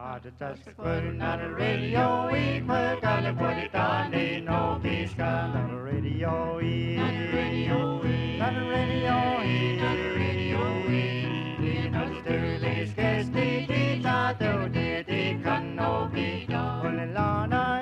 Putting on the radio, we put on the put it on, ain't no peace come on the radio, on the radio, on the radio, on the radio, in the sterling sketch, the not the can no be done. Only Lana,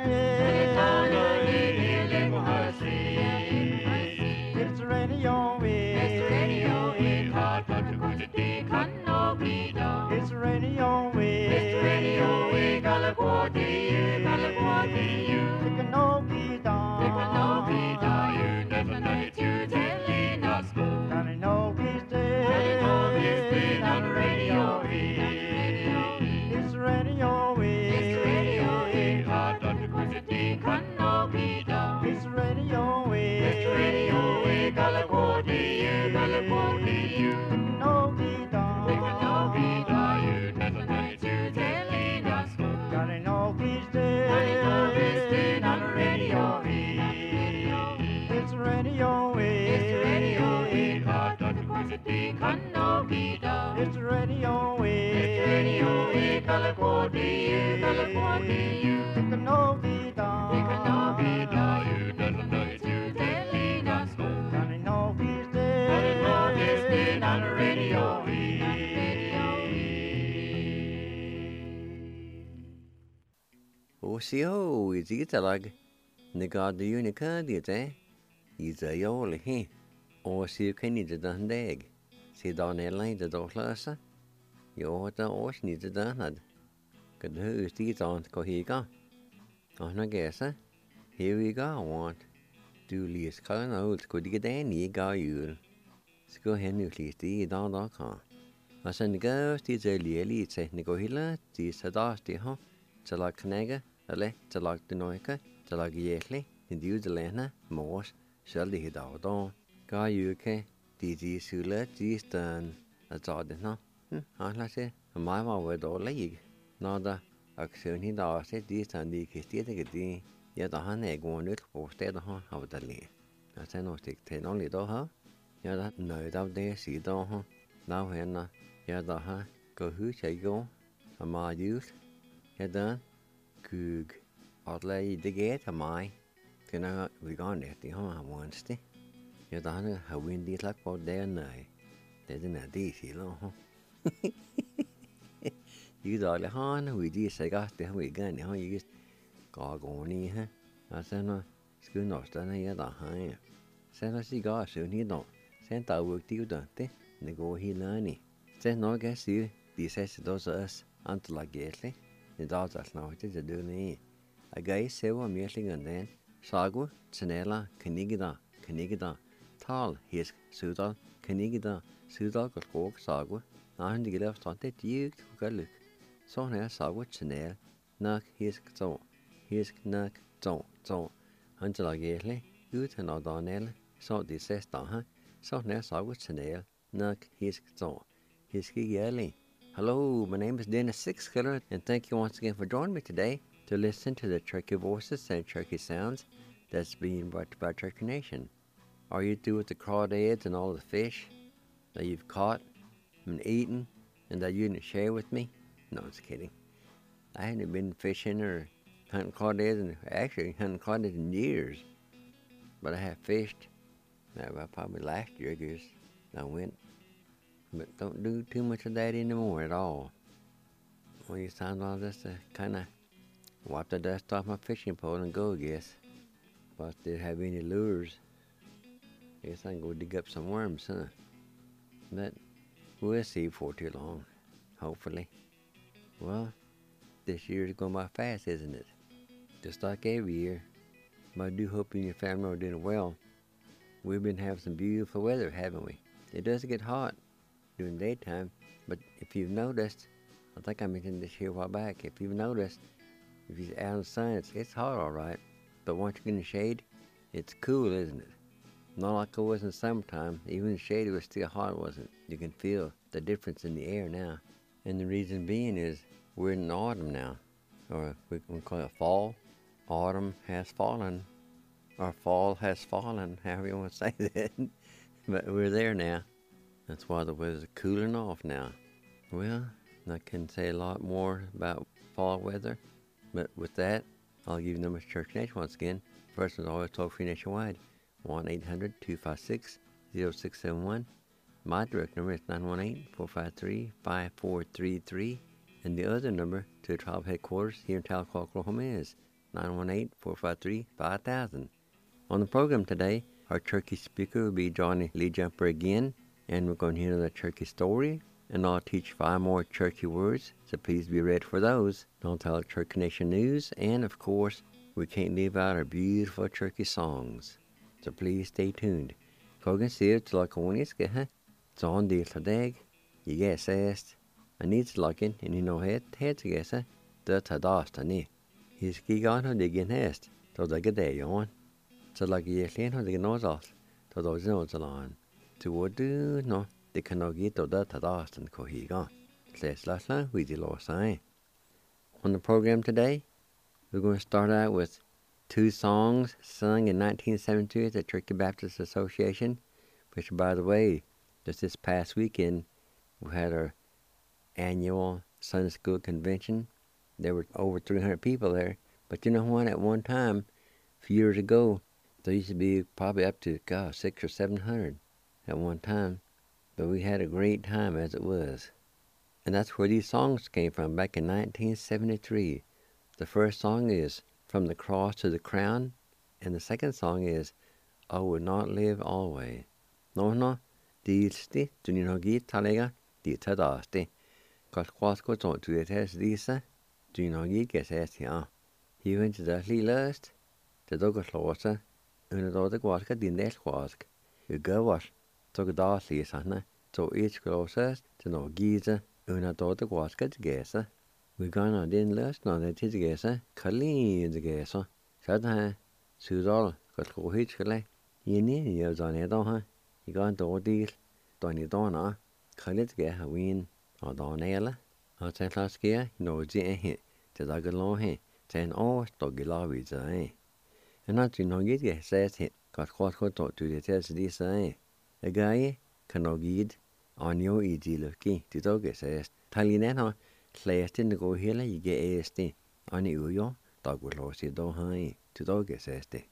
it's the radio, it's the radio, hard but to put it can no be done. It's the radio, it's the radio, California, you can no be done. You can no be done. You never know to telling us. Can I know he's dead? Can I know he's dead on the radio? It's the radio, it's the radio, hard but to put it can no be done. It's the radio, it's the radio, California, you can no be done. You can no be done. You never know to telling us. Can I know he's dead? Can I know he's dead on the radio? It's the radio, it's the radio, hard but to put it can no be done. It's the radio, it's the radio, California, you can no be done. You can no be done. You never know to telling us. Can I know he's dead? Can I know he's dead on the radio? Osio is italag. Negad the unicadiate, is a yoli he. Osio can eat the dun dag. See down a line the doctor. You the osh needs the dun. Could who's these on Cohiga? On a guess, here we go. I want. Duly is calling out, could get any guy you. Sco Henry, the down.com. I send the girls, these early elite, say Nicohilla, these Sadasti, huh? To like Knega, Ale, to like the Noica, to like Yetli, in the Udelena, Morse, Shelly hit out on. Guy UK, DG Sula, G Stern, a Jordan, huh? I like it, and my word all league. Nada, action he does it, this and the Kistia, yet a honey going little for stead of the lee. I say no stick 10 only though, huh? Yeah, that no doubt there, see though, huh? Now, Henna, yeah, the huh? Go who shall go? A my youth, yeah, done. Coog, I'd lay the gate a my. Can I we gone there, the huh? Once, yeah, the honey, how windy luck out there, no. There's an idea, huh? You thought, huh? We just say, got the we gun, huh? You just go on, huh? I said, no, school not done yet, huh? Said, I see, God, soon he don't. Sent our work to you, don't they? They go he learning. Said, no, guess you, these says those us, until I get it. The dogs now, it is a doing. A guy say, I'm yelling and then, Sagu, Chanela, Canigida, Tal, his Sudal, Canigida, Sudal, Gok, Sagu, and the left on that you to look. So now Sagu, Chanel, Nuck, his so, his Nuck, so, until I get it, you to know Donnell, so this says, so now Sagu, Chanel, Nuck, his so, his yelling. Hello, my name is Dennis Sixkiller, and thank you once again for joining me today to listen to the Turkey Voices and Turkey Sounds that's being brought to you by Turkey Nation. Are you through with the crawdads and all the fish that you've caught and eaten and that you didn't share with me? No, I'm just kidding. I hadn't been fishing or hunting crawdads, and actually hunting crawdads in years. But I have fished, probably last year, because I went. But don't do too much of that anymore at all. Well, you sound all this to kind of wipe the dust off my fishing pole and go, I guess. If I still have any lures, I guess I can go dig up some worms, huh? But we'll see before too long, hopefully. Well, this year's going by fast, isn't it? Just like every year. But I do hope you and your family are doing well. We've been having some beautiful weather, haven't we? It does get hot during the daytime, but if you've noticed, I think I mentioned this here a while back, if you've noticed, if you're out in the sun, it's hot all right, but once you get in the shade, it's cool, isn't it? Not like it was in summertime. Even in the shade, it was still hot, wasn't it? You can feel the difference in the air now. And the reason being is we're in autumn now, or we can call it fall. Autumn has fallen, or fall has fallen, however you want to say that. But we're there now. That's why the weather's cooling off now. Well, I can say a lot more about fall weather, but with that, I'll give you the number of Church Nation once again. First is always toll-free nationwide, 1-800-256-0671. My direct number is 918-453-5433. And the other number to the tribe headquarters here in Tahlequah, Oklahoma is 918-453-5000. On the program today, our turkey speaker will be Johnny Lee Jumper again, and we're going to hear the turkey story, and I'll teach 5 more turkey words, so please be ready for those. I'll tell Turkey Nation news, and of course, we can't leave out our beautiful turkey songs. So please stay tuned. Kogan sier til lakoniske, Zon deal today, you get asked, I need to lock in, and you know head to guess, the tadastani. He's gigan on the gin hest, to the gade on. So like ye clean on the nose off, to those nose along. To what do no, they cannot get to the tadastan cohigan. Says last line, we did lost sign. On the program today, we're going to start out with 2 songs sung in 1972 at the Turkey Baptist Association, which, by the way, just this past weekend, we had our annual Sunday School Convention. There were over 300 people there. But you know what? At one time, a few years ago, there used to be probably up to, 600 or 700 at one time. But we had a great time as it was. And that's where these songs came from back in 1973. The first song is From the Cross to the Crown, and the second song is I Will Not Live Always. No, Dilsti, Duninogi Talega, Di Tadasti. Kasquasco don't do it as Lisa, Duninogi gets asked here. He went to the lust, the Douglaslosa, and the Dogwaska Dindes Quask. You go wash, took a dasli, sana, so each closest to no Giza, and a Dogwaska together. We gone din lust, no, that is together, Colleen together. Said, Sudol, Kasquahitchale, you need years on it, you got to deal, don't you don't, Collet get a win, or Donella, or Tentlaskia, no, Jay, to the Galon, 10 hours to Gilawi, and not you know, get says it, got quite to the test this, A guy cannot get on your easy lucky, to dog says, Talinano, slashed in the go here, you get ASD, on you, dog will lose it, don't high, to dog says they.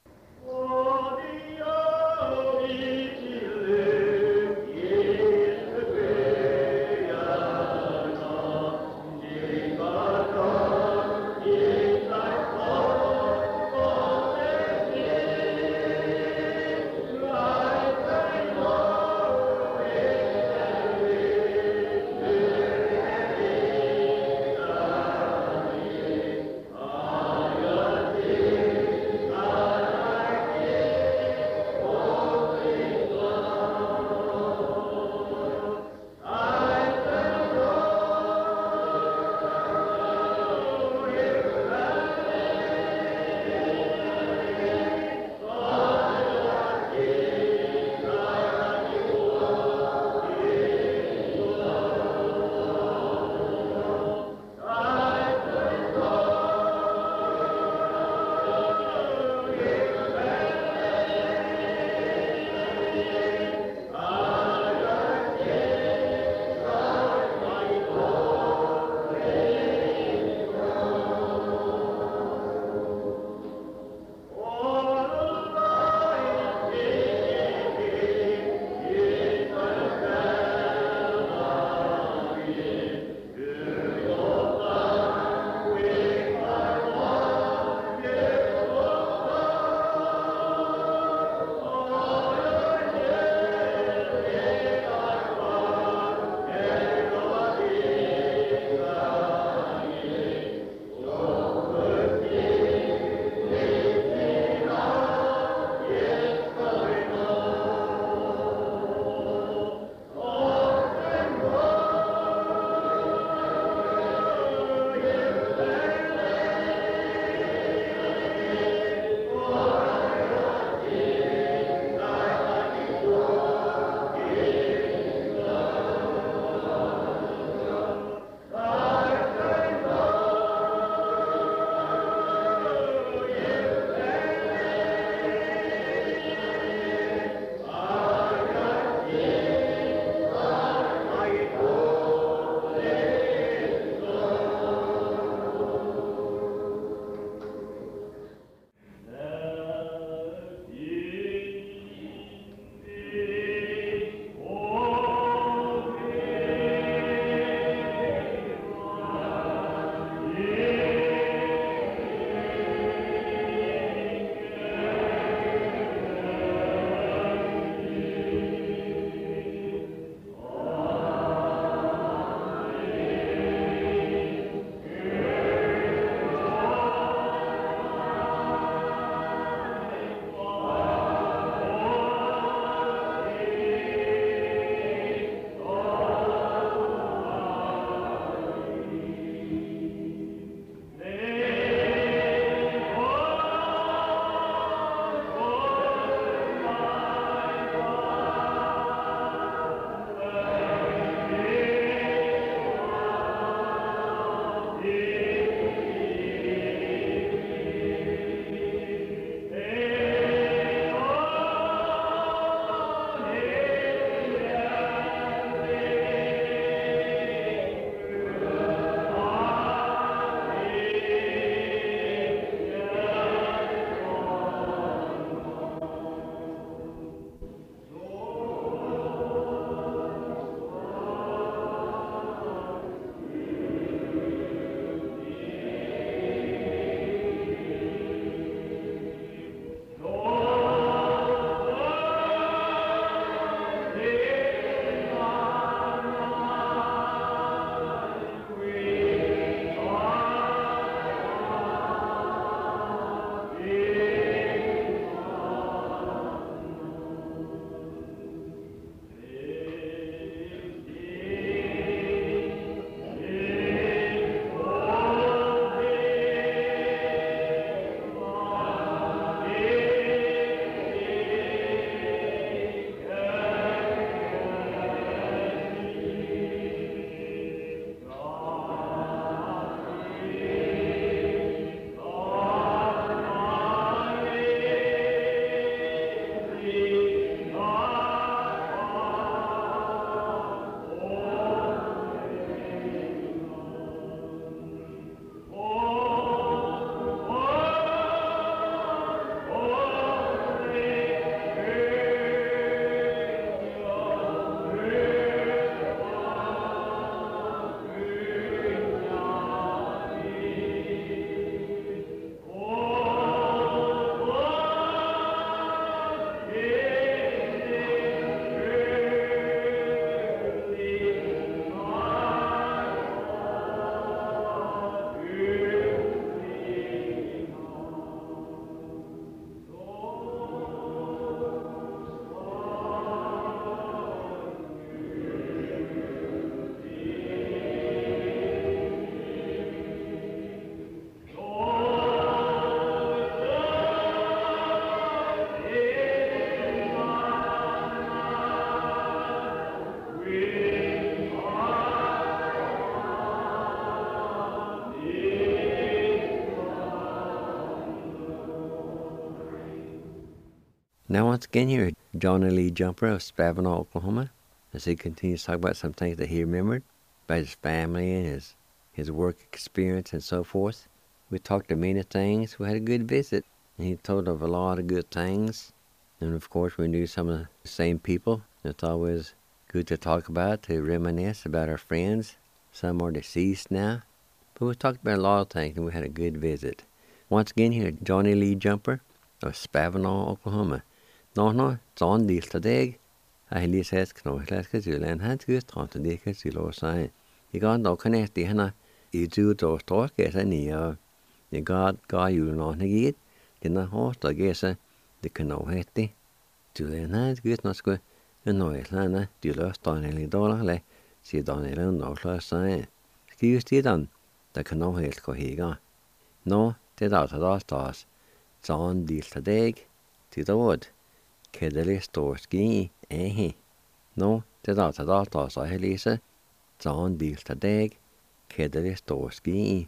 Now once again here, Johnny Lee Jumper of Spavinaw, Oklahoma, as he continues to talk about some things that he remembered about his family and his work experience and so forth. We talked of many things. We had a good visit, and he told of a lot of good things. And of course, we knew some of the same people. It's always good to talk about, to reminisce about our friends. Some are deceased now. But we talked about a lot of things, and we had a good visit. Once again here, Johnny Lee Jumper of Spavinaw, Oklahoma. No, John Diltadeg. I listen to Knoslaska and had good time to dig a zero sign. You got no connect the Hannah. You do those talk as a near. You got you on the gate. Then the horse, I guess, the canoe hatty. Julian had good not square. And no, Lana, do lost on any dollar. See Don Ellen no last sign. Excuse the done. The canoe hat go here. No, did out of those stars. John Diltadeg to the wood. Kedeli store ski, No, did out of those stars, I Lisa. John Diltadeg. Kedeli store ski,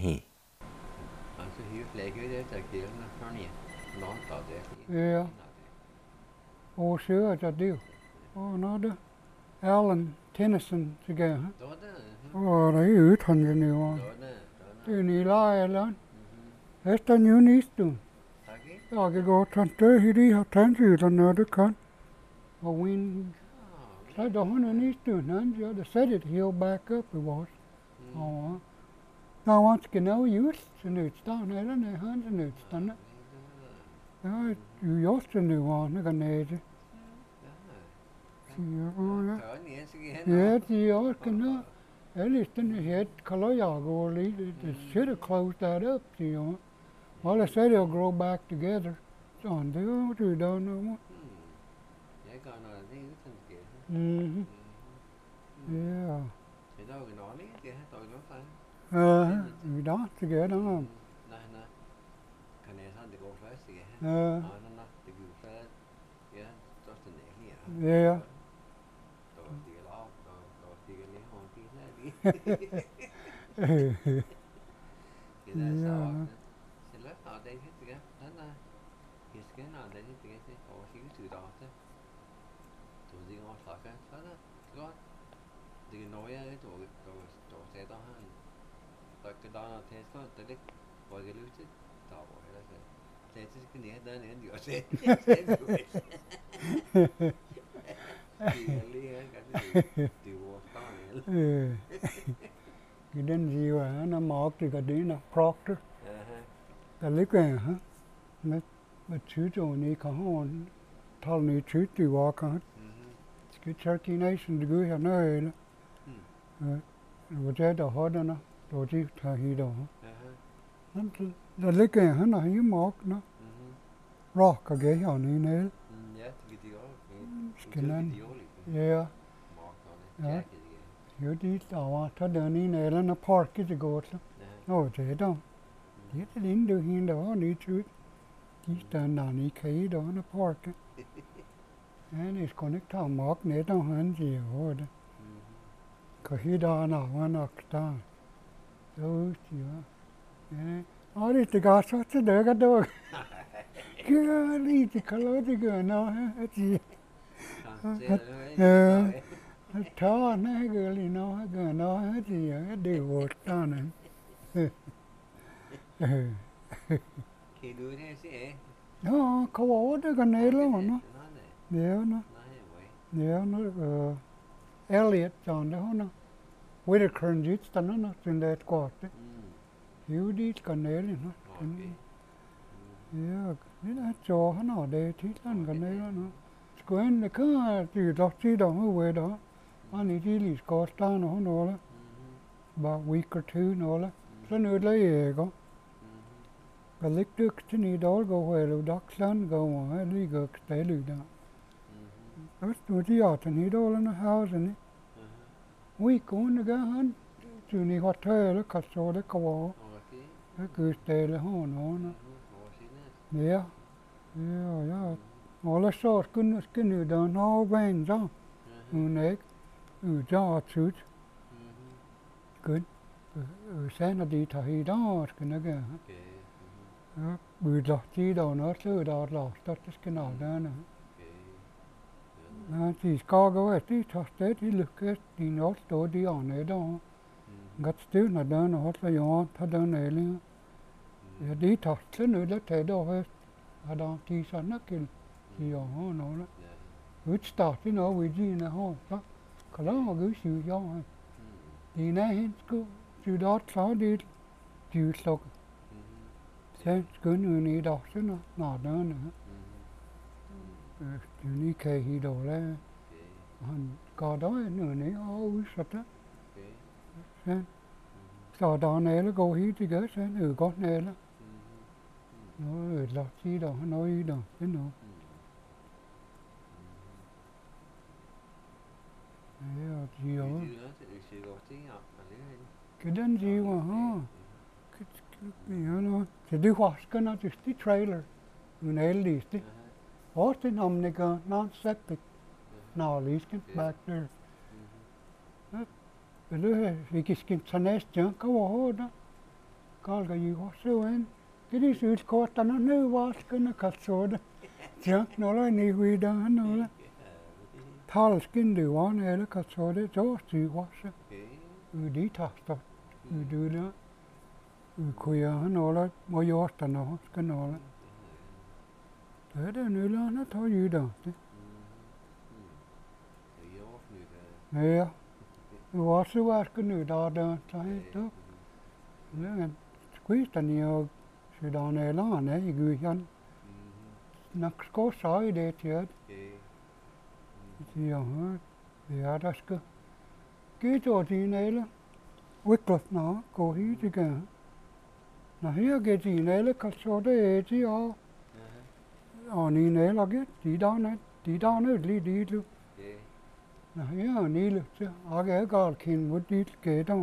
Yeah. Oh, sure, I do. Oh, another. Alan Tennyson together. Oh, they eat hundred new one. Do you lie, Alan? That's the new niece doing. I could go to he have 10 years another can. I win. I don't know niece doing none. The other said it, he'll back up, it was. Oh, now once you know use the nuts down there, and they hand the nuts done it. Ja, just nu var det nere. Yeah, the can at least in the head Kalayago, they should have closed that up, you know. Well, I said they'll grow back together. So they don't know. Mm-hmm. Yeah. We don't together. Yeah. Cái đến gì mà nó mọc thì cái đấy là proctor. Cái lấy cái hả? Mà chú cho này có hòn thal này chú từ qua cả. Cái Cherokee Nation cái người nó ấy là. Rồi cái đó họ đó nó, rồi chỉ thay hi đó. Nó lấy cái hả nó hiếm mọc nó. Rock cái ghế họ này nè. Cái này. Yeah. Yeah. Hiểu đi tàu thoát đường đi này là nó park cái gì gọi đó. Nó thế đó. Thế thì đến đường hiện đó đi chút. Chỉ tận nào đi khai đó nó park. And it's connect to mark này đâu hắn gì rồi đó. Cái hi đó nào nó ta. Đâu chứ. Ở đây thì có sao chứ đỡ cái đó. Cái đi thì cái lối thì cái nó hết gì. Thọ nó cái gì nó hết gì ở đều ta này. Khi đuôi thế sẽ. Nó có đó cái này lắm nó. Nếu nó Elliot John đó nó. Whitaker and Houston nó trên đây quạt đấy. Hiểu đi cái này nó. Yeah, nó cho nó để thích lắm cái này nó. Quên là cứ từ đó chỉ đó về đó. Anh ấy đi Scotland nó là. About a week or two nó là. Nó nữa lấy có. Cái lịch được trên này đó go về rồi Dockland go mà đi go tới lưỡi đó. Đó tôi đi ở trên này đó là nó house này. We cũng nó cái hắn từ này họ thuê nó cắt số đấy có. Cái cứ tới là họ nó. Yeah. Yeah. All the sort cái nữa đó nó vàng ra. Này cho chút. Good. Sáng nó đi thay đó cái nó cái. bự lọt chi đầu nó sư đó lọt tất cái nào đó nữa thì có cái tí thoát tế thì lực cái thì nó tổ đi ở này đó gắt still là đó nó hết là yon thật đó này luôn đi thoát thế nữa đó thế đó hết ở đó thì sao nó kêu thì ở nó đó cứ start thì nó với gì nữa ho đó cái đó mà cứ sử dụng thì này hết cứ sử đó sao đi chịu sốc thế cứ người này đó chứ nó đó nữa thì ní cái gì đó là hắn có đó nữa này ôi sạch á thế sau đó này là cô hí thì cái thế con này là nó là chi đó nói đó thế nó gì đó cái đơn gì mà ha cái nó thì đi hoa cái nó chỉ cái trailer người này lý tí Austin hầm này cơ non septic nào lý cái back there cái đó thì cái skin channel chẳng có hoa đó có cái gì hoa sữa anh cái đi sửa có ta nó nữ hoa cái nó cắt sữa đó chẳng nó lại này huy đó nó là thal skin đi hoa này là cắt sữa đấy cho sửa hoa sữa đi thắt đó đưa đó khuya nó là mỗi giờ ta nó cái nó là thế đó nữa là nó thôi gì đó nè hoa sữa cái nữa đó đó thấy đó nữa quý ta nhiều sự đó này nó này người dân nó có sỏi để thiệt thì thì ở đó cái chỗ gì này là Wycliffe nó cố ý thì cả nó hiểu cái gì này là các số đấy chứ ở này là cái tí đó nó đi luôn nó hiểu ở này luôn chứ ở cái kinh một đi cái đó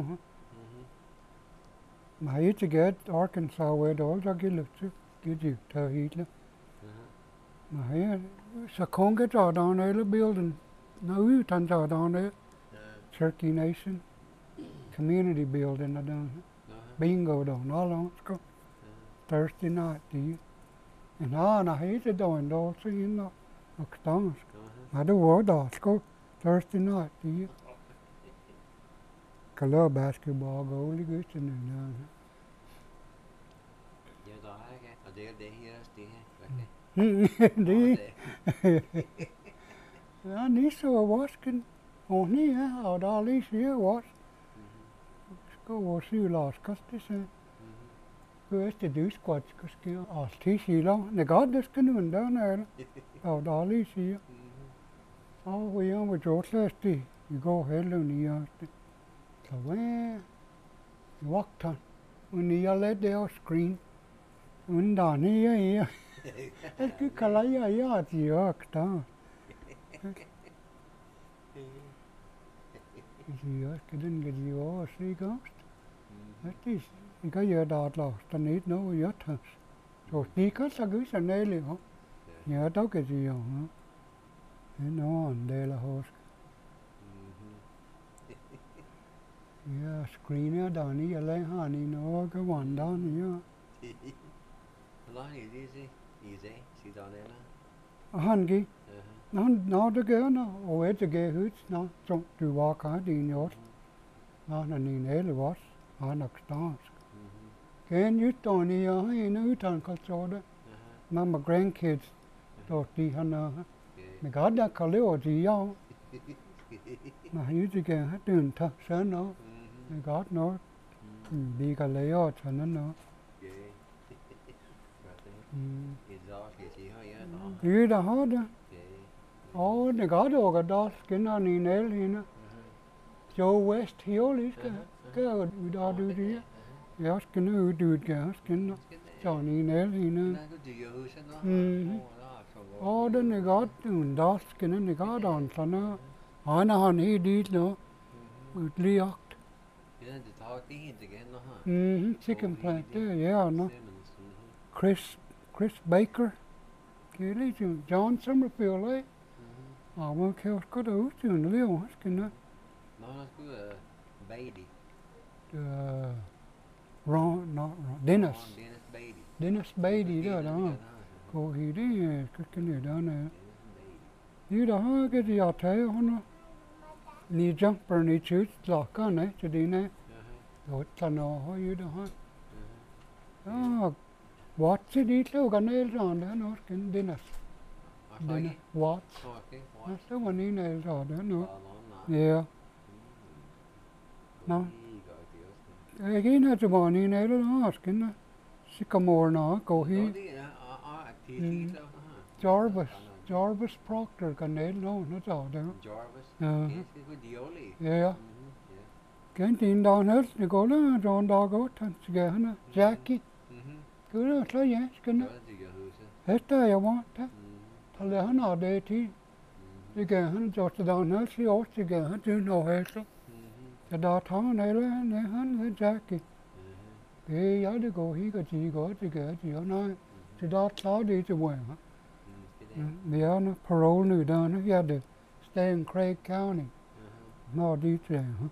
mà hiểu chứ cái Arkansas về đó ra cái lực chứ cái gì thời hít lắm mà hiểu sao không cái trò đó này là building nó ưu thành trò đó này Cherokee Nation community building ở đó bingo đó nó là có Thursday night thì nó hết cái đó đó chứ nó tăng mà đó vào đó có Thursday night thì cái là basketball goal cái gì nữa đi ní số Washington ní ở đó lý xíu Wash có vô sư lò có tí xe cứ este đứa squat có cái ở tí xí lắm này có đứa cái nữa đó này ở đó lý xíu we are with your thirsty you go ahead and you so when you walk on when you let their screen when đó ní cứ cái lấy ya gì đó gì đó cái đinh cái gì đó suy có tí cái giờ đó là ta nít nó yếu thật rồi tí có sao cứ sao này liền không nhớ đâu cái gì không nó đây là host screen ở đó ní lấy ha ní nó cái hoàn đó ní nó gì gì đó này han cái nó đó cái nó ở cái hút nó trong từ qua cả đi nhốt nó là ní này là what nó stars cái như tôi ní hay nó thằng con chó đó mà grandkids rồi đi hắn mình có đã có lẽ gì đâu mà như thế cái hát đường thật sớm nó mình có nó đi cái lẽ cho nó cái đó hết đó này có đồ cái đó cái nó ní nè thì nó Joe West Hill is cái đó đưa đi yes cái nó đưa cái nó cho ní nè thì nó đó này có đó cái nó này có đòn cho nó hỏi nó hắn đi nó liếc chicken plant yeah nó Chris Baker cái này John Summerfield ấy mà kêu có đủ chuyện liêu hết cái nó Beatty Ron Dennis Dennis Beatty đó đó. Cô hi đi cái này đó nè. Đi đó cái gì ở thế nó. Ni jumper ni chute lọ cái này cho đi nè. Rồi ta nó hỏi gì đó ha. What chứ đi đâu cái này rồi đó nó cái Dennis. Dennis Watts. Nó số mà ni này rồi đó nó. Yeah. No. Cái này cho bọn ni này đó nó cái nó. Sycamore nó cô hi. Jarvis Proctor cái này nó rõ đó. Yeah. Cái tin đó hết thì có đó John Dogo thằng cái nó Jackie. Cứ đó thôi nhé cái nó. Hết ta ya want ta. Thằng là nó để thì cái hắn cho tao nó xí ớt cái hắn chưa nấu hết rồi. Cái đó thằng này là này hắn cái Jackie. Cái giờ đi cô hi cái gì có cái gì nói. Thì đó cháu đi cho quên hả? Giờ nó parole nữa đó nó ra được stay in Craig County. Nó đi chơi hả?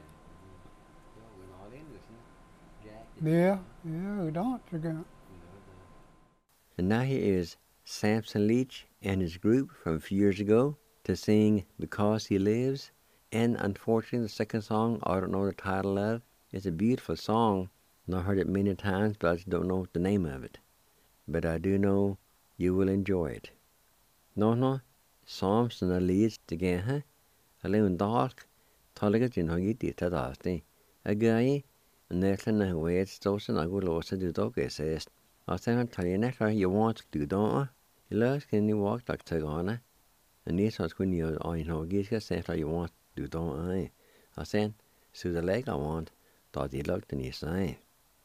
Yeah, đó cho cái. And now here is Samson Leach and his group from a few years ago to sing Because He Lives. And unfortunately, the second song, I don't know the title of. It's a beautiful song. And I've heard it many times, but I just don't know the name of it. But I do know you will enjoy it. No, Samson Leach again, huh? I live in dark. Taligat in Hagi Tita Dasti. A guy, and there's an away, it's those and I go lost to do dog, it says. I say, I'll tell you next time you want to do, don't I? You look, can you walk like Tagana? And this was when you know, get your sense you want to do, don't I? I said, so the leg I want, thought he looked and he say.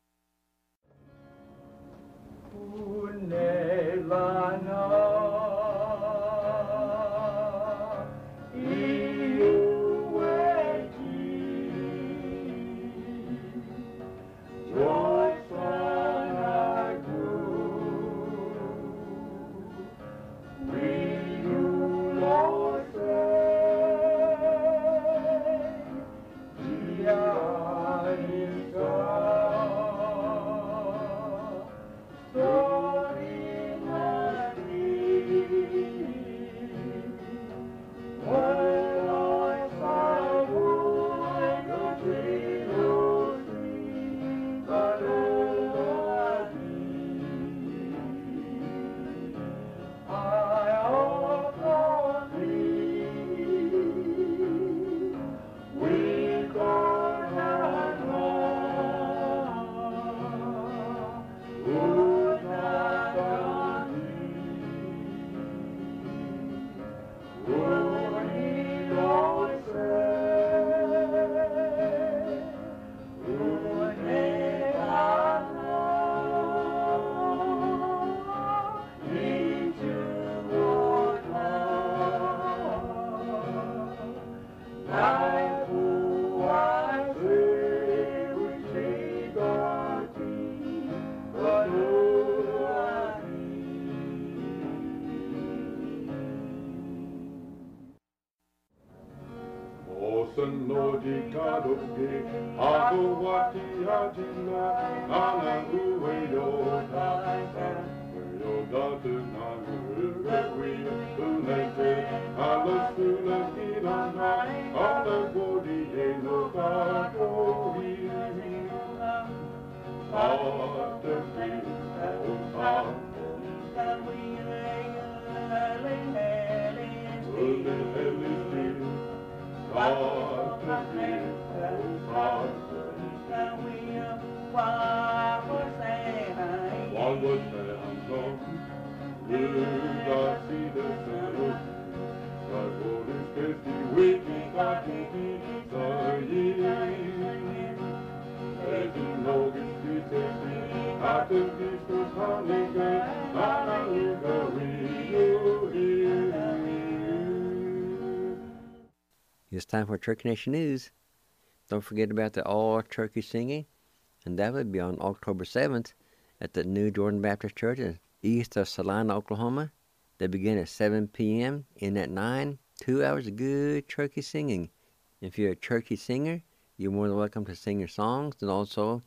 It's time for Turkey Nation News. Don't forget about the all-turkey singing, and that would be on October 7th at the New Jordan Baptist Church east of Salina, Oklahoma. They begin at 7 p.m., end at 9, 2 hours of good turkey singing. If you're a turkey singer, you're more than welcome to sing your songs, and also,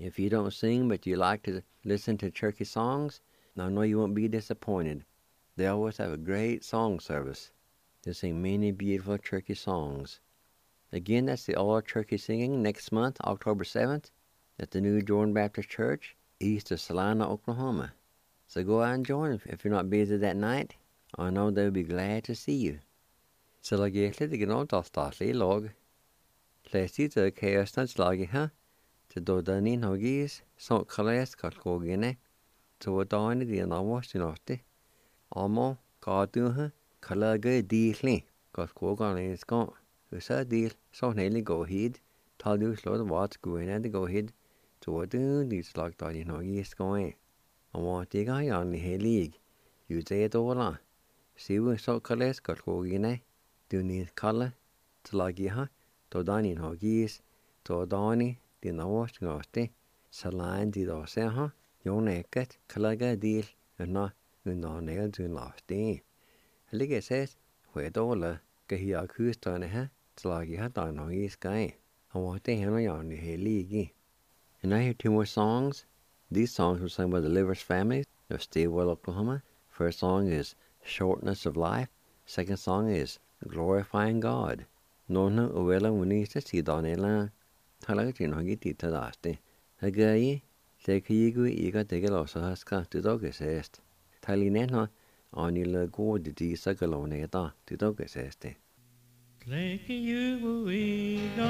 If you don't sing but you like to listen to churchy songs, I know you won't be disappointed. They always have a great song service. They sing many beautiful churchy songs. Again, that's the all churchy singing next month, October 7th, at the New Jordan Baptist Church, east of Salina, Oklahoma. So go out and join if you're not busy that night. I know they'll be glad to see you. Så lag egentlig det nå da statlig lag. Lesti til kærestands laget her, til dodanin hogis, så kalles kalkogene, så dagen de navast i natte. Amo gadu her, kalage dilli, kalkogene skal. Husa dil, så hele gå hid, tal du slå wat goene det gå hid, så de slag da de hogis skal. Amo de ga jan helig, jute dola. Sivu så kalles kalkogene. Du need kalle til lagi ha, dodanin hogis, dodani de navast naste, salain de da se ha, joneket kalaga dil, unna nel du naste. Lige ses, dola, gahi akustane ha, til lagi ha dan hogis gai. I want to hear yon heligi. And I hear two more songs. These songs were sung by the Livers family of Stilwell, Oklahoma. First song is Shortness of Life. Second song is Glorifying God. Nona uwela munista si donela. Talagin hogi tita daste. Hagayi, sekiyigu iga degelosa haska tudogesest. Talinena anila go de disa galoneta tudogeseste. Sekiyigu iga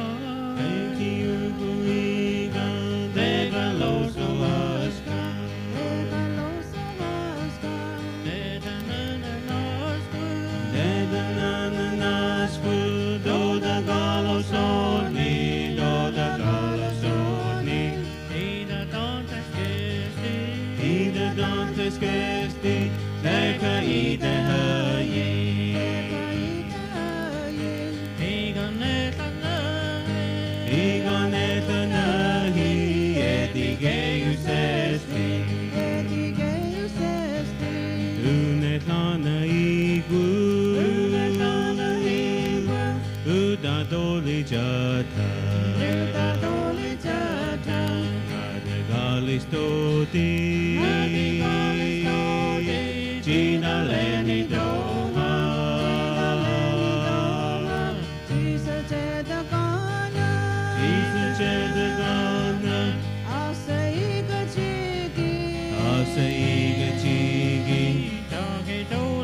degalosa haska. Skesti, leka I det höje. Igan etanöhi, edigeius esti. Unetlana igu, uda doli jata. Adegalistoti. Gina Lenny Doma, Jesus Jedagana, I'll say Gachigi, Dagi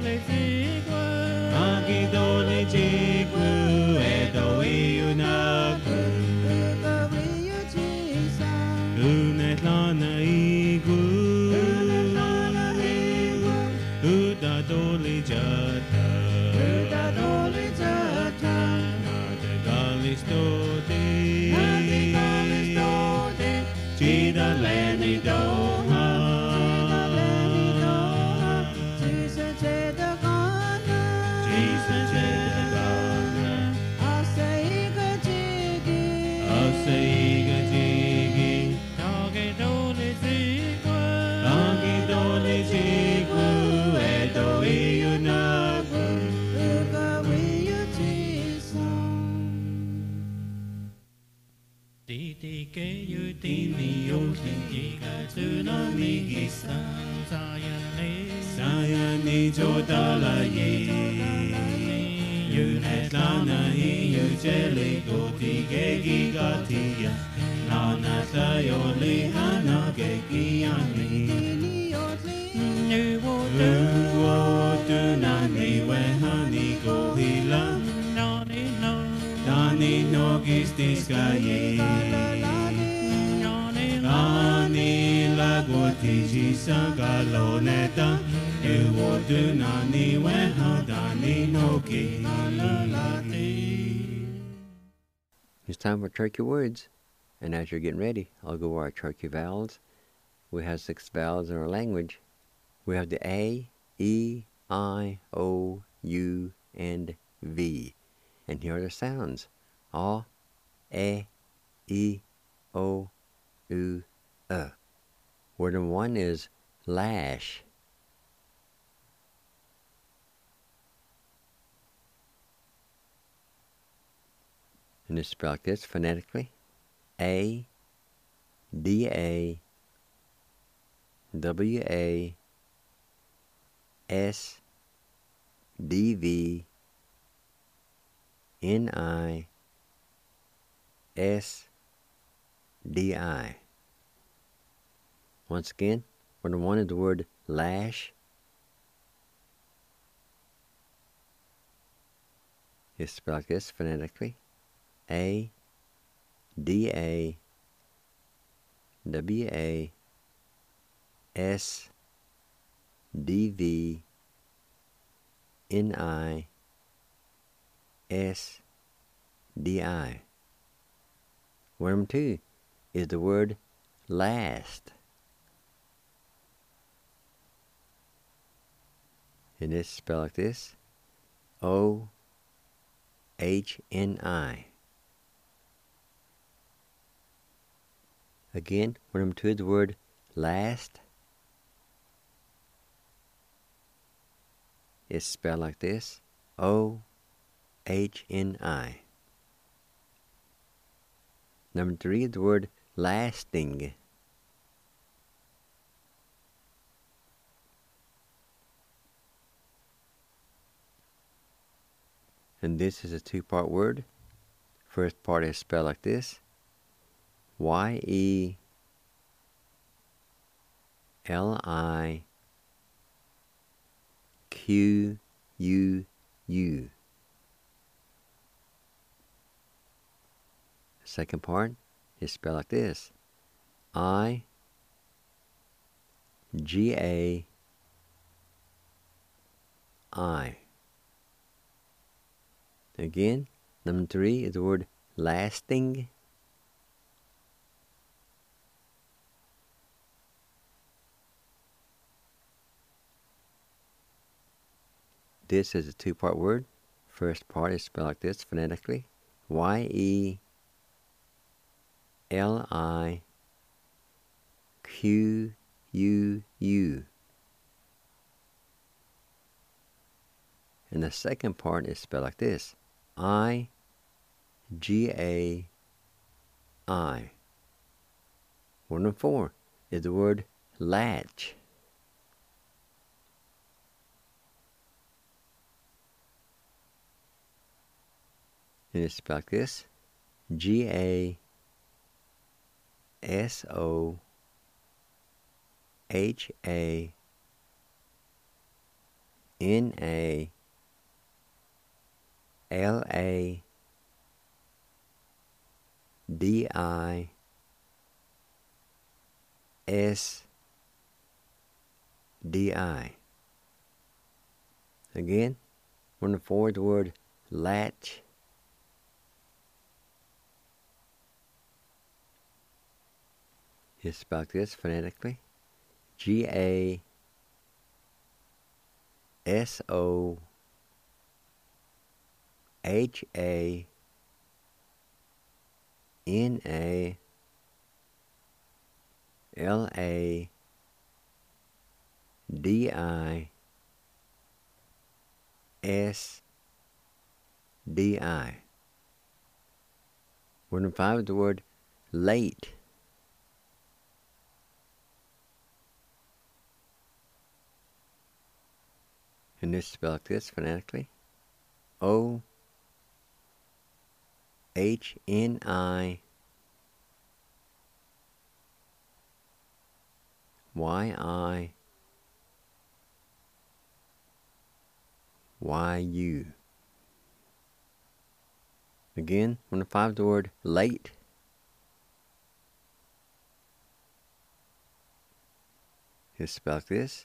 Dole Jigu, Edo Iunaku, Unetlana Igu. Doli jata, Nadegalistoti, Gida Lenny Doma, Jesus Jedagana, I'll say Gajigi, Dagi Doli Jigu, Edo Iunaku, Didi ke yu dini yoki giga tsunami gisa Sayani jodala ye Yunetlana hi yu jeli goti ge gigatia Nana sayoli hana ge giani Uwo tunani we hani go hila Dani no gistiskaye Dani la gotiji sagaloneta Uwo tunani we hadani no ki. It's time for Turkey words. And as you're getting ready, I'll go over our Turkey vowels. We have 6 vowels in our language. We have the A, E, I, O, U, and V. And here are the sounds. A, E, O, U, Word number 1 is lash. And it's spelled this phonetically. A, D-A-W-A-S-D-V-N-I-S-D-I. Once again, when I wanted the word lash, it's spelled like this phonetically. A-D-A-W-A-S-D-V-N-I-S-D-I. One of them too is the word last. And it's spelled like this. O-H-N-I. Again, one of them two is the word last. It's spelled like this. O-H-N-I. Number three is the word lasting. And this is a two-part word. First part is spelled like this. Y-E-L-I-Q-U-U. Second part is spelled like this. I-G-A-I. Again, number three is the word lasting. This is a two-part word. First part is spelled like this phonetically. Y-E-L-I-Q-U-U. And the second part is spelled like this. I-G-A-I. One of four is the word latch. And it's spelled like this. G-A-S-O-H-A-N-A-L-A-D-I-S-D-I. Again, one of four is the word latch. It's spelled like this phonetically. G-A-S-O-H-A-N-A-L-A-D-I-S-D-I. One of five is the word late. And this is spelled like this phonetically. O-H-N-I-Y-I-Y-U. Again, one of five is the word late. It's spelled like this.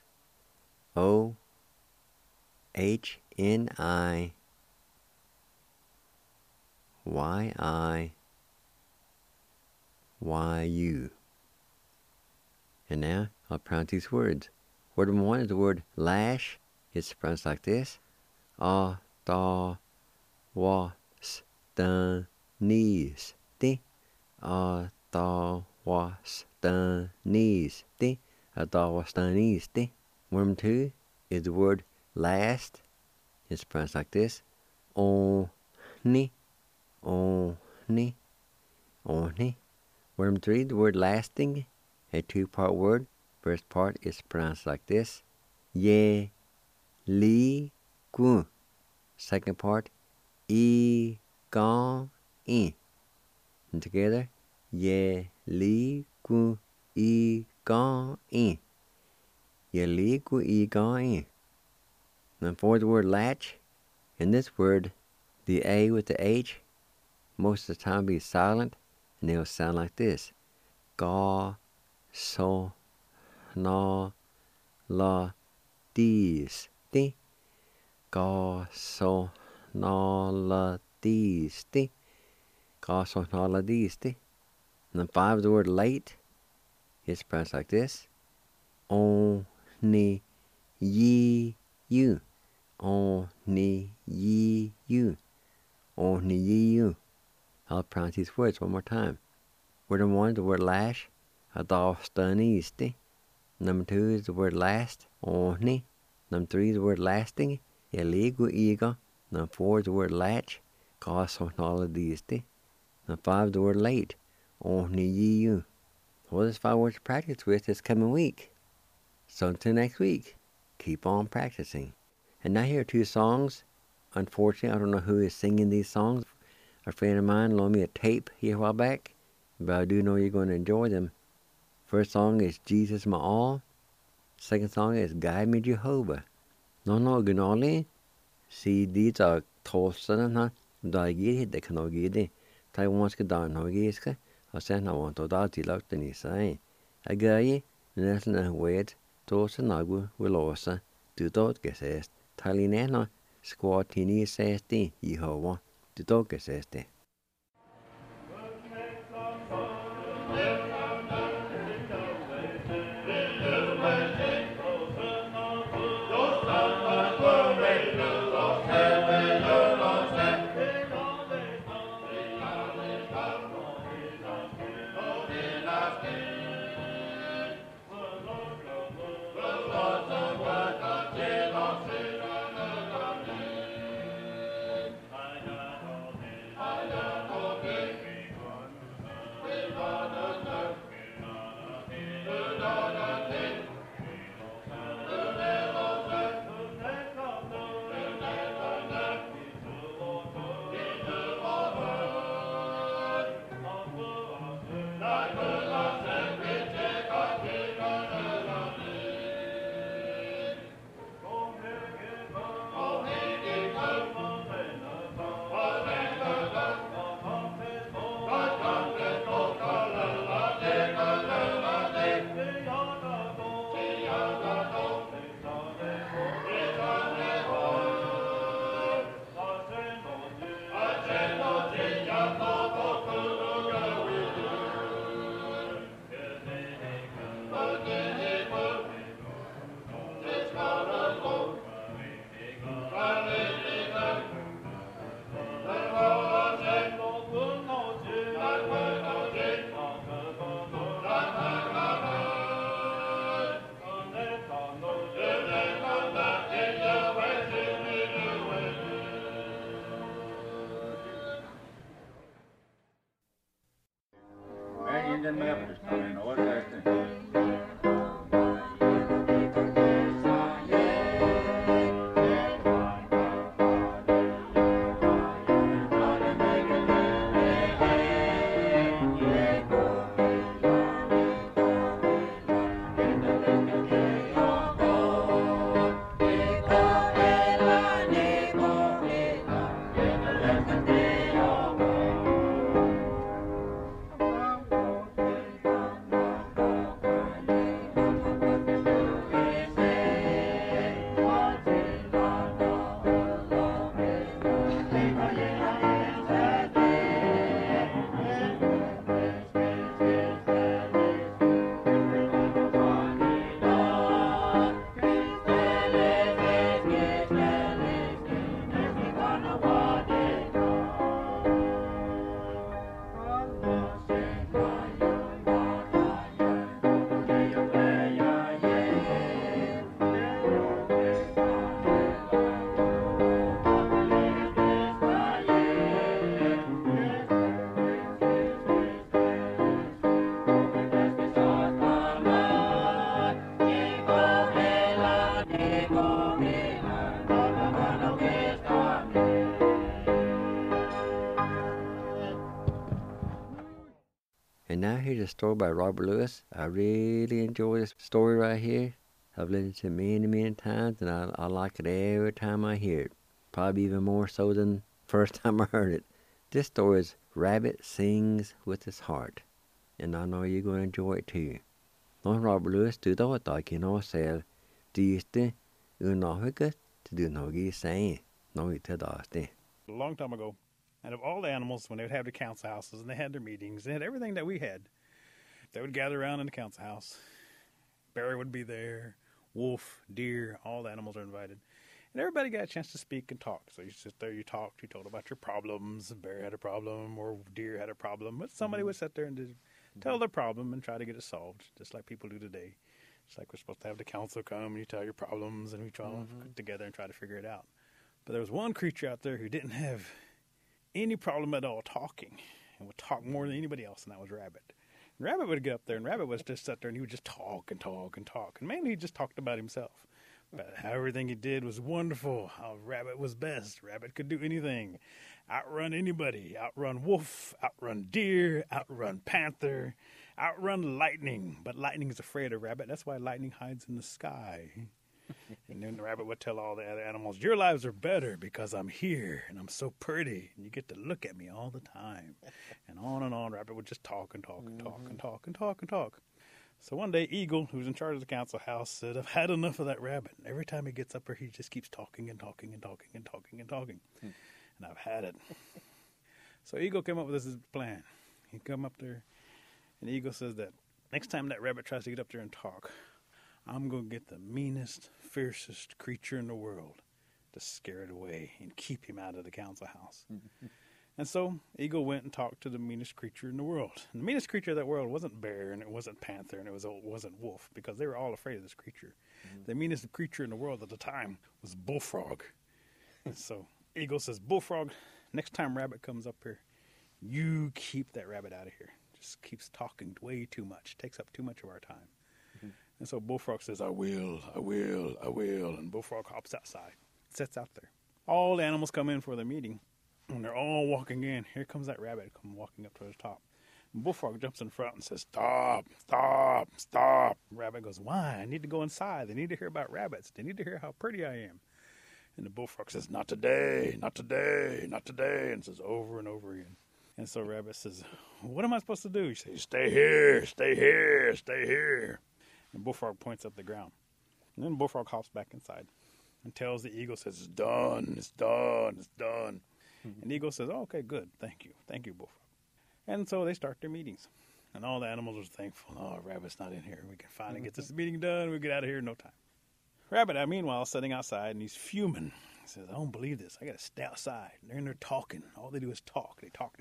O-H-N-I-Y-I-Y-U. And now I'll pronounce these words. Word number one is the word lash. It's pronounced like this. A-ta-wa-st-ni-sti. A-ta-wa-st-ni-sti. A-ta-wa-st-ni-sti. Word number two is the word last. It's pronounced like this. On-ni. On-ni. On-ni. Word number 3, the word lasting, a two-part word. First part is pronounced like this. Ye, li, gu. Second part, e, ga, in. And together, ye, li, gu, e, ga, in. Ye, li, gu, e, ga, in. And for the word latch, in this word, the A with the H, most of the time be silent, and they'll sound like this. Ga, so, na, la, dis, ti. Ga, so, na, la, dis, ti. Ga, so, na, la, dis, ti. And then 5, the word late, is pronounced like this. On, ni, yi, you. On, ni, yi, you. On, ni, yi, you. I'll pronounce these words one more time. Word number 1 is the word lash. Adolf stunisti. Number 2 is the word last. Ohni. Number 3 is the word lasting. Eligu ega. Number 4 is the word latch. Kasonaladisti. Number 5 is the word late. Ohni you. Well, there's 5 words to practice with this coming week. So until next week, keep on practicing. And now here are 2 songs. Unfortunately, I don't know who is singing these songs. A friend of mine loaned me a tape here a while back, but I do know you're going to enjoy them. First song is Jesus My All. Second song is Guide Me Jehovah. No, gnoli. See, these are tossen, huh? Daigi, they can not get it. Taiwan's down, no giska. I sent I want to doubt you looked in his sign. I got ye, nothing and wait, tossen nagu, will also do dot gesest. Talinena, squat tini says the Jehovah. Du dog says det. a story by Robert Lewis. I really enjoy this story right here. I've listened to it many, many times, and I like it every time I hear it. Probably even more so than first time I heard it. This story is Rabbit Sings with His Heart, and I know you're going to enjoy it too. Nói Robert Lewis từ đó tại khi nó sẽ đi tới nó hết cái từ nó ghi sáng nói thế đó thế. A long time ago, and of all the animals, when they would have the council houses and they had their meetings, they had everything that we had. They would gather around in the council house. Barry would be there, wolf, deer, all the animals are invited. And everybody got a chance to speak and talk. So you sit there, you talked, you told about your problems. Barry had a problem or deer had a problem. But somebody would sit there and just tell their problem and try to get it solved, just like people do today. It's like we're supposed to have the council come and you tell your problems and we try to get together and try to figure it out. But there was one creature out there who didn't have any problem at all talking and would talk more than anybody else, and that was Rabbit. And Rabbit would get up there, and Rabbit would just sit there, and he would just talk and talk and talk. And mainly he just talked about himself. But how everything he did was wonderful, how Rabbit was best. Rabbit could do anything. Outrun anybody. Outrun wolf, outrun deer, outrun panther, outrun lightning. But lightning is afraid of Rabbit. That's why lightning hides in the sky. And then the Rabbit would tell all the other animals, your lives are better because I'm here and I'm so pretty and you get to look at me all the time. And on Rabbit would just talk and talk and talk and talk and talk and talk. So one day Eagle, who's in charge of the council house, said, I've had enough of that Rabbit. And every time he gets up there, he just keeps talking and talking and talking and talking and talking. And I've had it. So Eagle came up with this plan. He come up there and Eagle says that next time that Rabbit tries to get up there and talk, I'm going to get the meanest, fiercest creature in the world to scare it away and keep him out of the council house. And so Eagle went and talked to the meanest creature in the world. And the meanest creature of that world wasn't bear, and it wasn't panther, and it wasn't wolf, because they were all afraid of this creature. The meanest creature in the world at the time was Bullfrog. And so Eagle says, Bullfrog, next time Rabbit comes up here, you keep that Rabbit out of here. Just keeps talking way too much, takes up too much of our time. And so Bullfrog says, I will. And Bullfrog hops outside, sits out there. All the animals come in for the meeting, and they're all walking in. Here comes that Rabbit come walking up to the top. And Bullfrog jumps in front and says, stop. Rabbit goes, why? I need to go inside. They need to hear about rabbits. They need to hear how pretty I am. And the Bullfrog says, not today, and says over and over again. And so Rabbit says, what am I supposed to do? He says, stay here. And Bullfrog points up the ground. And then Bullfrog hops back inside and tells the Eagle, says, it's done. And Eagle says, oh, okay, good. Thank you, Bullfrog. And so they start their meetings. And all the animals are thankful. Oh, Rabbit's not in here. We can finally get this meeting done. We'll get out of here in no time. Rabbit, meanwhile, is sitting outside, and he's fuming. He says, I don't believe this. I got to stay outside. They're in there talking. All they do is talk. They talk.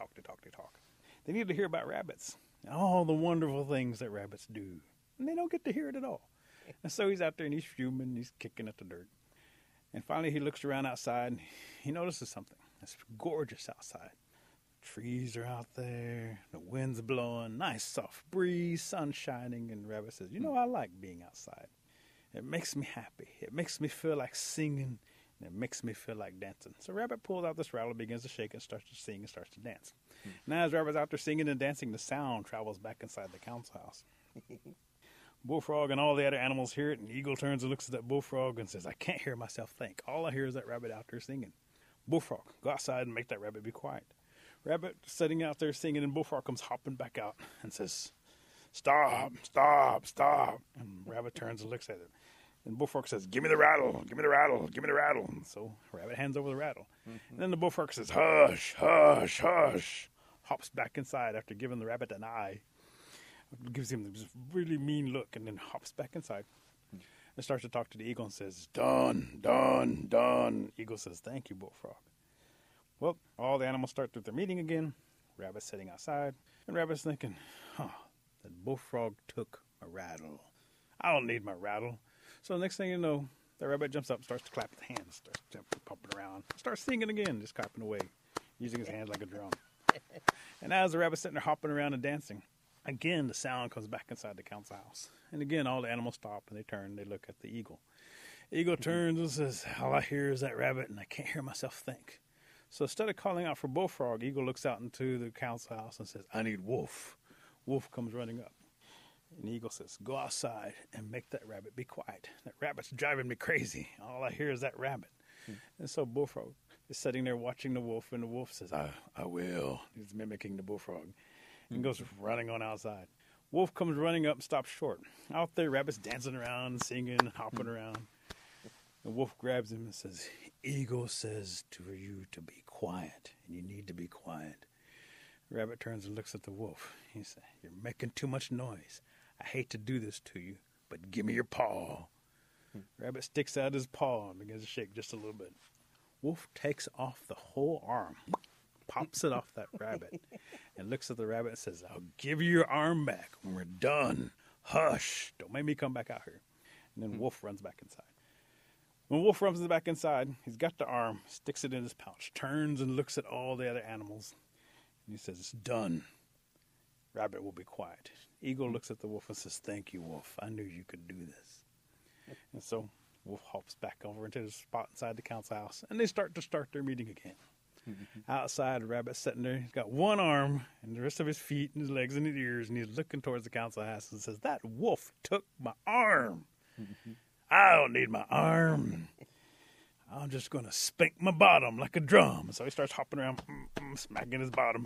They need to hear about rabbits and all the wonderful things that rabbits do. And they don't get to hear it at all. And so he's out there, and he's fuming. He's kicking at the dirt. And finally, he looks around outside, and he notices something. It's gorgeous outside. Trees are out there. The wind's blowing. Nice soft breeze. Sun shining. And Rabbit says, I like being outside. It makes me happy. It makes me feel like singing. And it makes me feel like dancing. So Rabbit pulls out this rattle, begins to shake, and starts to sing and starts to dance. Now as Rabbit's out there singing and dancing, the sound travels back inside the council house. Bullfrog and all the other animals hear it, and Eagle turns and looks at that Bullfrog and says, I can't hear myself think. All I hear is that Rabbit out there singing. Bullfrog, go outside and make that Rabbit be quiet. Rabbit sitting out there singing, and Bullfrog comes hopping back out and says, stop. And Rabbit turns and looks at it. And Bullfrog says, give me the rattle. And so Rabbit hands over the rattle. And then the Bullfrog says, hush. Hops back inside after giving the Rabbit an eye. Gives him this really mean look, and then hops back inside. And starts to talk to the Eagle and says, done. Eagle says, thank you, Bullfrog. Well, all the animals start their meeting again. Rabbit's sitting outside. And Rabbit's thinking, that Bullfrog took my rattle. I don't need my rattle. So the next thing you know, the Rabbit jumps up and starts to clap his hands, starts jumping, pumping around, starts singing again, just clapping away, using his hands like a drum. And as the Rabbit's sitting there hopping around and dancing, again the sound comes back inside the council house. And again, all the animals stop and they turn, they look at the Eagle. Eagle turns and says, all I hear is that Rabbit, and I can't hear myself think. So instead of calling out for Bullfrog, Eagle looks out into the council house and says, I need Wolf. Wolf comes running up. And the eagle says, go outside and make that rabbit be quiet. That rabbit's driving me crazy. All I hear is that rabbit. And so Bullfrog is sitting there watching the wolf, and the wolf says, I will. He's mimicking the bullfrog and goes running on outside. Wolf comes running up and stops short. Out there, rabbit's dancing around, singing, hopping around. The wolf grabs him and says, Eagle says to you to be quiet, and you need to be quiet. Rabbit turns and looks at the wolf. He says, you're making too much noise. I hate to do this to you, but give me your paw. Rabbit sticks out his paw and begins to shake just a little bit. Wolf takes off the whole arm, pops it off that rabbit, and looks at the rabbit and says, I'll give you your arm back when we're done. Hush, don't make me come back out here. And then Wolf runs back inside. When Wolf runs back inside, he's got the arm, sticks it in his pouch, turns and looks at all the other animals, and he says, it's done. Rabbit will be quiet. Eagle looks at the wolf and says, thank you, Wolf. I knew you could do this. And so Wolf hops back over into the spot inside the council house, and they start their meeting again. Outside, Rabbit's sitting there. He's got one arm and the rest of his feet and his legs and his ears, and he's looking towards the council house and says, that wolf took my arm. I don't need my arm. I'm just going to spank my bottom like a drum. And so he starts hopping around, smacking his bottom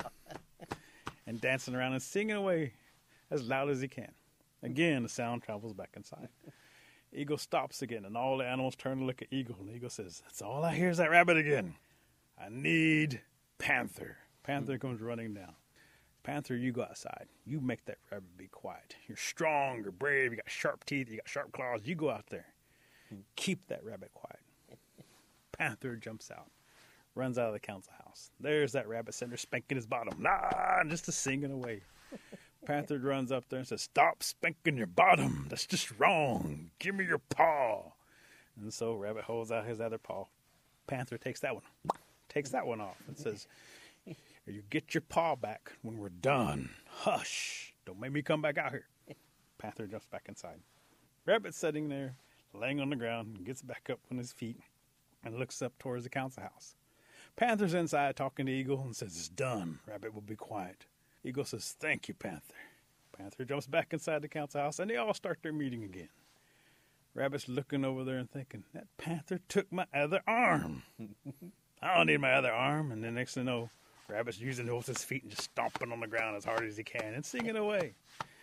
and dancing around and singing away as loud as he can. Again, the sound travels back inside. Eagle stops again, and all the animals turn to look at Eagle. And Eagle says, that's all I hear is that rabbit again. I need Panther. Panther comes running down. Panther, you go outside. You make that rabbit be quiet. You're strong, you're brave, you got sharp teeth, you got sharp claws. You go out there. Keep that rabbit quiet. Panther jumps out, runs out of the council house. There's that rabbit sitting there spanking his bottom. Nah, just singing away. Panther runs up there and says, stop spanking your bottom. That's just wrong. Give me your paw. And so Rabbit holds out his other paw. Panther takes that one off and says, you get your paw back when we're done. Hush. Don't make me come back out here. Panther jumps back inside. Rabbit's sitting there, laying on the ground, and gets back up on his feet and looks up towards the council house. Panther's inside talking to Eagle and says, it's done. Rabbit will be quiet. Eagle says, thank you, Panther. Panther jumps back inside the council house, and they all start their meeting again. Rabbit's looking over there and thinking, that Panther took my other arm. I don't need my other arm. And then next thing you know, Rabbit's using both his feet and just stomping on the ground as hard as he can and singing away.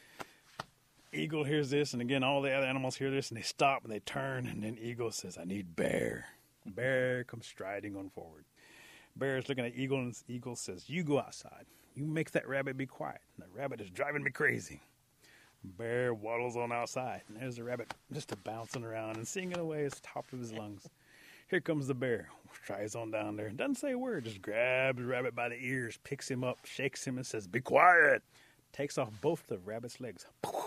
Eagle hears this, and again, all the other animals hear this, and they stop and they turn, and then Eagle says, I need Bear. Bear comes striding on forward. Bear is looking at Eagle, and Eagle says, you go outside. You make that rabbit be quiet. That rabbit is driving me crazy. Bear waddles on outside, and there's the rabbit just bouncing around and singing away at the top of his lungs. Here comes the bear. Tries on down there. Doesn't say a word. Just grabs the rabbit by the ears, picks him up, shakes him, and says, be quiet. Takes off both the rabbit's legs.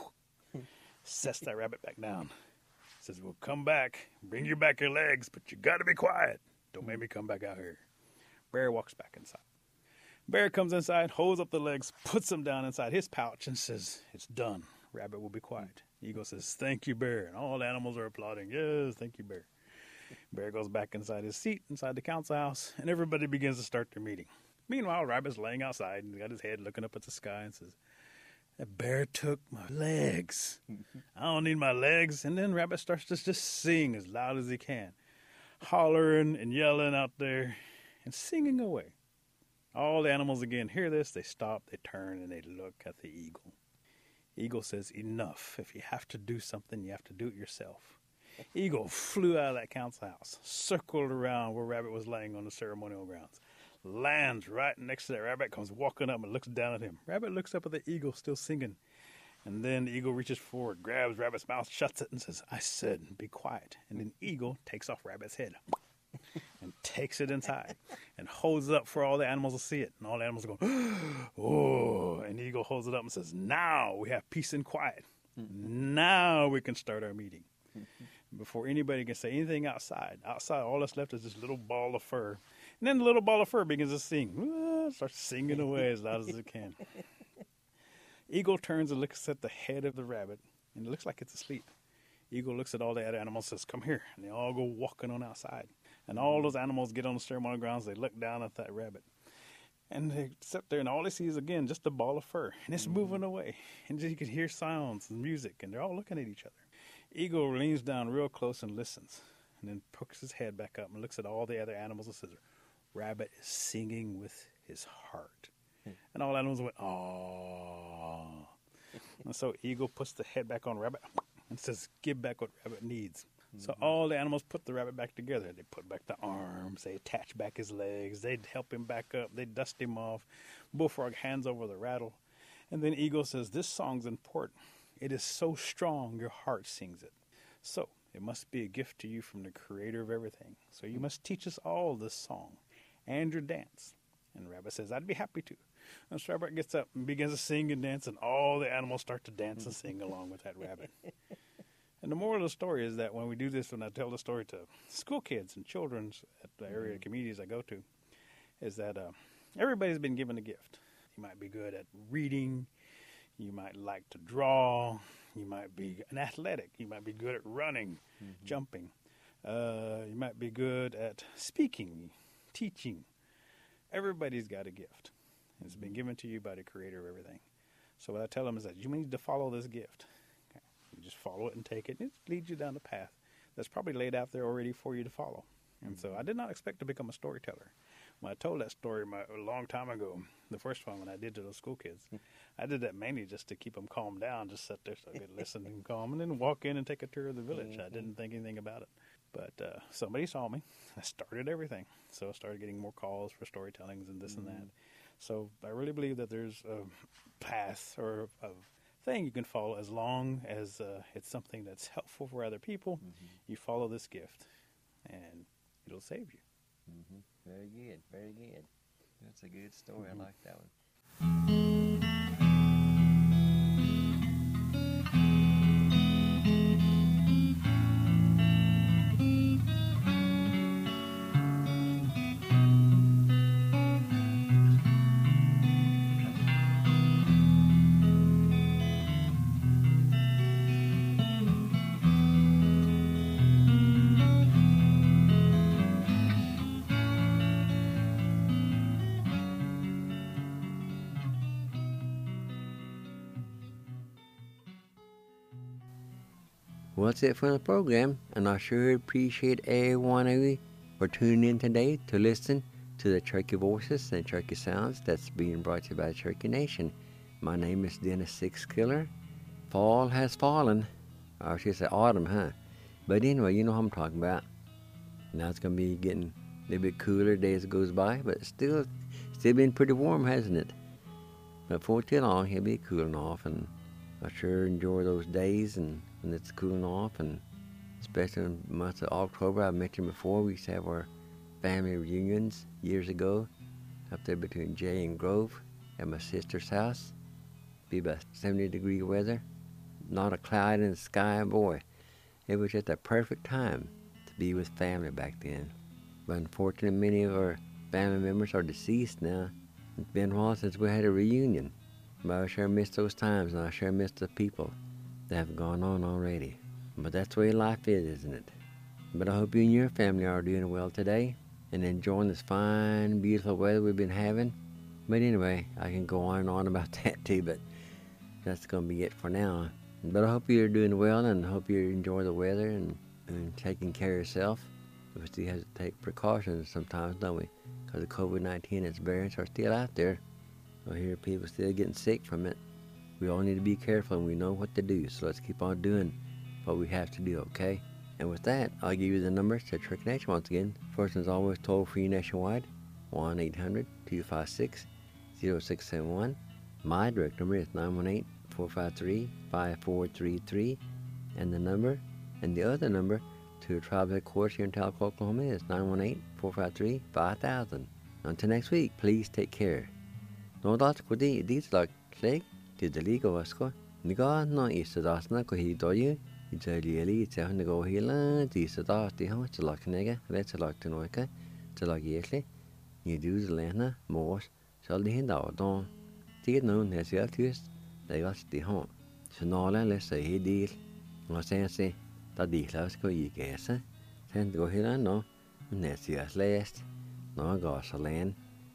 Sets that rabbit back down. Says, we'll come back. Bring you back your legs, but you got to be quiet. Don't make me come back out here. Bear walks back inside. Bear comes inside, holds up the legs, puts them down inside his pouch, and says, it's done. Rabbit will be quiet. Eagle says, thank you, Bear. And all the animals are applauding. Yes, thank you, Bear. Bear goes back inside his seat, inside the council house, and everybody begins to start their meeting. Meanwhile, Rabbit's laying outside and got his head looking up at the sky and says, that bear took my legs. I don't need my legs. And then Rabbit starts to just sing as loud as he can, hollering and yelling out there and singing away. All the animals again hear this. They stop, they turn, and they look at the eagle. Eagle says, enough. If you have to do something, you have to do it yourself. Eagle flew out of that council house, circled around where Rabbit was laying on the ceremonial grounds, lands right next to that rabbit, comes walking up and looks down at him. Rabbit looks up at the eagle, still singing. And then the eagle reaches forward, grabs Rabbit's mouth, shuts it, and says, I said, be quiet. And then eagle takes off Rabbit's head and takes it inside and holds it up for all the animals to see it. And all the animals are going, oh. And the eagle holds it up and says, now we have peace and quiet. Now we can start our meeting. Before anybody can say anything outside, all that's left is this little ball of fur. And then the little ball of fur begins to sing. Starts singing away as loud as it can. Eagle turns and looks at the head of the rabbit, and it looks like it's asleep. Eagle looks at all the other animals and says, come here. And they all go walking on outside. And all those animals get on the ceremonial grounds. They look down at that rabbit. And they sit there, and all they see is, again, just a ball of fur. And it's moving away. And you can hear sounds and music, and they're all looking at each other. Eagle leans down real close and listens, and then pokes his head back up and looks at all the other animals and says, Rabbit is singing with his heart. And all animals went, "Aww." And so Eagle puts the head back on Rabbit and says, "Give back what Rabbit needs." So all the animals put the rabbit back together. They put back the arms. They attach back his legs. They'd help him back up. They dust him off. Bullfrog hands over the rattle. And then Eagle says, "This song's important. It is so strong your heart sings it. So it must be a gift to you from the creator of everything. So you must teach us all this song and your dance." And Rabbit says, "I'd be happy to." And so Rabbit gets up and begins to sing and dance, and all the animals start to dance and sing along with that rabbit. And the moral of the story is that when we do this, when I tell the story to school kids and children at the area communities I go to, is that everybody's been given a gift. You might be good at reading. You might like to draw. You might be an athletic. You might be good at running, jumping. You might be good at speaking, teaching. Everybody's got a gift. It's been given to you by the creator of everything. So what I tell them is that you need to follow this gift. Okay? You just follow it and take it, and it leads you down the path that's probably laid out there already for you to follow. And so I did not expect to become a storyteller. When I told that story a long time ago, the first one when I did to those school kids, I did that mainly just to keep them calmed down, just sit there so I could listen and calm, and then walk in and take a tour of the village. I didn't think anything about it. But somebody saw me. I started everything. So I started getting more calls for storytellings and this and that. So I really believe that there's a path or a thing you can follow as long as it's something that's helpful for other people. You follow this gift, and it'll save you. Very good, very good. That's a good story. I like that one. Well, that's it for the program, and I sure appreciate every one of you for tuning in today to listen to the Cherokee Voices and Cherokee Sounds that's being brought to you by the Cherokee Nation. My name is Dennis Sixkiller. Fall has fallen. Or I should say autumn, huh? But anyway, you know what I'm talking about. Now it's going to be getting a little bit cooler days goes by, but still been pretty warm, hasn't it? But before too long, it'll be cooling off, and I sure enjoy those days and when it's cooling off, and especially in the month of October. I mentioned before, we used to have our family reunions years ago up there between Jay and Grove at my sister's house. Be about 70-degree weather, not a cloud in the sky. Boy, it was just a perfect time to be with family back then. But unfortunately, many of our family members are deceased now. It's been a while since we had a reunion. But I sure miss those times, and I sure miss the people that have gone on already. But that's the way life is, isn't it? But I hope you and your family are doing well today and enjoying this fine, beautiful weather we've been having. But anyway, I can go on and on about that too, but that's going to be it for now. But I hope you're doing well, and I hope you enjoy the weather and taking care of yourself. We still have to take precautions sometimes, don't we? Because the COVID-19 and its variants are still out there. I hear people still getting sick from it. We all need to be careful, and we know what to do, so let's keep on doing what we have to do, okay? And with that, I'll give you the numbers to Cherokee Nation once again. First is always toll-free nationwide, 1-800-256-0671. My direct number is 918-453-5433. And the other number to Tribe Headquarters here in Talcott, Oklahoma is 918-453-5000. Until next week, please take care. No that's good. These like leg to the legal wasco. Niga no is the dasna ko he do you. It's a really it's a go hila. This is the how much like nega. Let's like to know. It's like yesly. You do the lena more. Shall the hand out on. Take it known as you twist. They got the home. So no let's say he deal. No sense that the class go you guess. Send go hila no. Nets you last. No gasoline.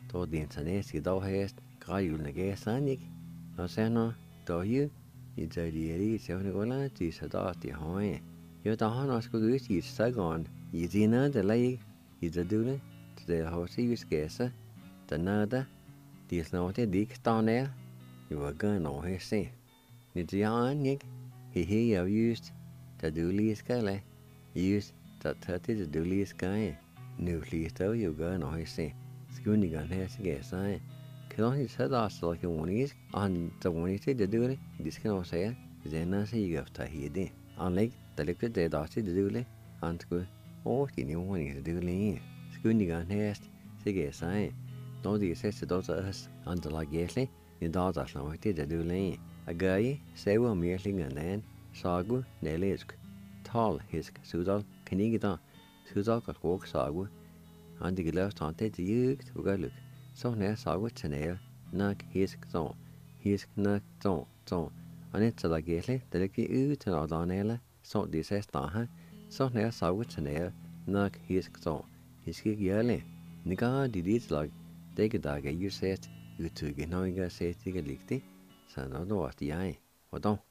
då det internet i dag hast, grejulene gav sanik, og så nu, då jo, i det de så det går langt, de så der de har. Jo, der har nok skulle ud i et sagård, i det nede lag, i det dule, det har sig skæse, der nede, de snart det dik der jo var gøn over her se. Det er ikke, he af just, der dule skal, just, der tager det dule skal, nu flest af jo gøn over her se. Skunigan her skæse, kan du ikke sætte os til kjonisk, og han tager til det dule, det skal også sige, det er næste i efter hede. Anlæg, der ligger det der til det dule, han skulle overgive ordning til det dule. Skunigan her skæse, når de sætter dog til os, andre lag gæslig, i dag der slår til det dule. Agay, sewa mirlinganan, sagu, nelesk, tal hisk, sudal, kanigida, sudal kalkok sagu, andigiløst han til jugt, ugaluk, så nær sagu tjenel, nak hisk nak så, anet så der gæsle, der ligger ud til ådanele, så de ses der så nær sagu tjenel, nak hisk så, hisk gjærle, nigar de dit lag, det der gør just set, udtrykke nøjger set ikke ligte, så når du var de og då